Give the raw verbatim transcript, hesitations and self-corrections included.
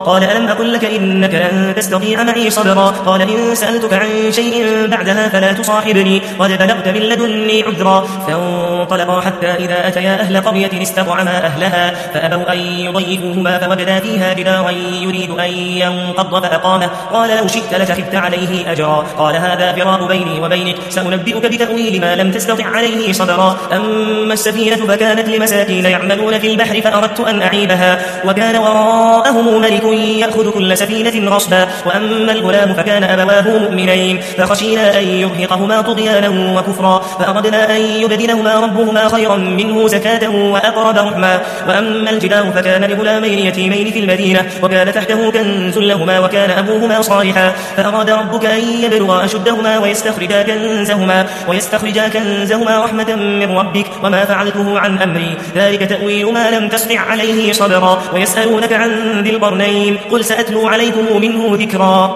قال ألم أقل لك إنك لن تستطيع معي صبرا قال إن سألتك عن شيء بعدها فلا تصاحبني قد بلغت من لدني عذرا فانطلقا حتى إذا أتيا أهل قرية استطعما أهلها فأبوا أن يضيفوهما فوجدا فيها جدارا يريد أن ينقض فأقامه قال لو شئت لتخذت عليه أجرا قال هذا فراق بيني وبينك سأنبئك بتأويل ما لم تستطع عليه صبرا أما السفينة فكانت لمساكين يعملون في البحر فأردت أن أعيبها وكان وراءهم ملك يأخذ كل سفينة غصبا وأما الغلام فكان أبواه مؤمنين فخشينا أن يرهقهما طغيانا وكفرا فأردنا أن يبدلهما ربهما خيرا منه زكاة وأقرب رحما وأما الجدار فكان لغلامين يتيمين في المدينة وكان تحته كنز لهما وكان أبوهما صالحا فأراد ربك أن يبلغا أشدهما ويستخرجا كنزهما ويستخرجا كنزهما رحمة من ربك وما فعلته عن أمري ذلك تأويل ما لم تستطع عليه صبرا ويسألونك عن ذي القرنين قل سأتلو عليكم منه ذكرا